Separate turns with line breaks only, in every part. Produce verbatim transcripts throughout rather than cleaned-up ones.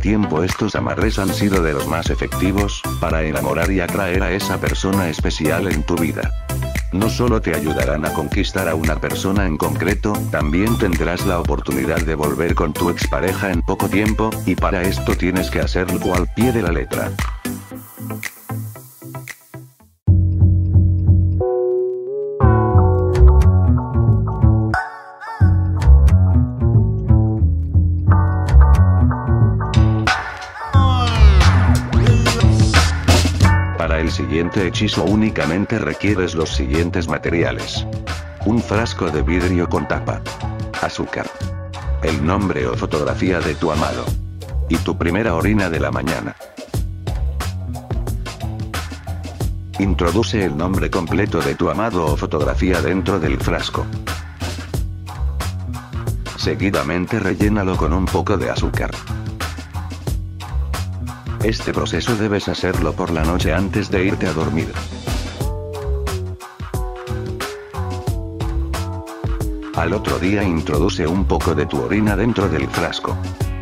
tiempo estos amarres han sido de los más efectivos, para enamorar y atraer a esa persona especial en tu vida. No solo te ayudarán a conquistar a una persona en concreto, también tendrás la oportunidad de volver con tu expareja en poco tiempo, y para esto tienes que hacerlo al pie de la letra. Para el siguiente hechizo únicamente requieres los siguientes materiales. Un frasco de vidrio con tapa. Azúcar. El nombre o fotografía de tu amado. Y tu primera orina de la mañana. Introduce el nombre completo de tu amado o fotografía dentro del frasco. Seguidamente rellénalo con un poco de azúcar. Este proceso debes hacerlo por la noche antes de irte a dormir. Al otro día introduce un poco de tu orina dentro del frasco.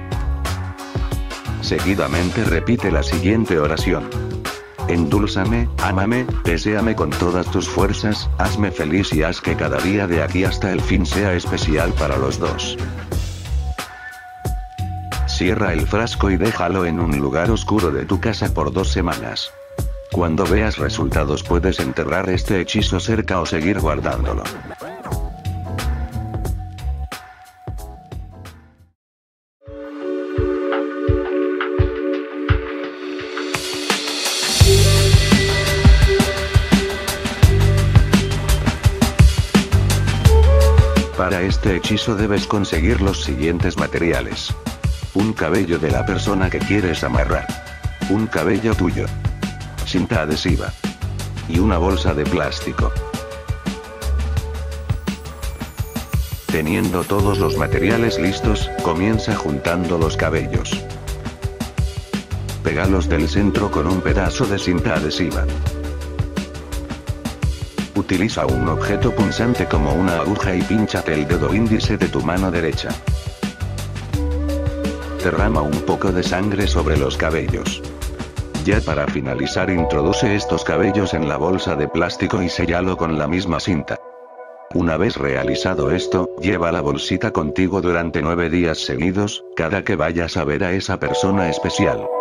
Seguidamente repite la siguiente oración. Endúlzame, ámame, deséame con todas tus fuerzas, hazme feliz y haz que cada día de aquí hasta el fin sea especial para los dos. Cierra el frasco y déjalo en un lugar oscuro de tu casa por dos semanas. Cuando veas resultados puedes enterrar este hechizo cerca o seguir guardándolo. Para este hechizo debes conseguir los siguientes materiales. Un cabello de la persona que quieres amarrar. Un cabello tuyo. Cinta adhesiva. Y una bolsa de plástico. Teniendo todos los materiales listos, comienza juntando los cabellos. Pégalos del centro con un pedazo de cinta adhesiva. Utiliza un objeto punzante como una aguja y pínchate el dedo índice de tu mano derecha. Derrama un poco de sangre sobre los cabellos. Ya para finalizar introduce estos cabellos en la bolsa de plástico y séllalo con la misma cinta. Una vez realizado esto, lleva la bolsita contigo durante nueve días seguidos, cada que vayas a ver a esa persona especial.